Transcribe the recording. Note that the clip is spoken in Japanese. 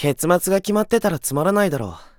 結末が決まってたらつまらないだろう。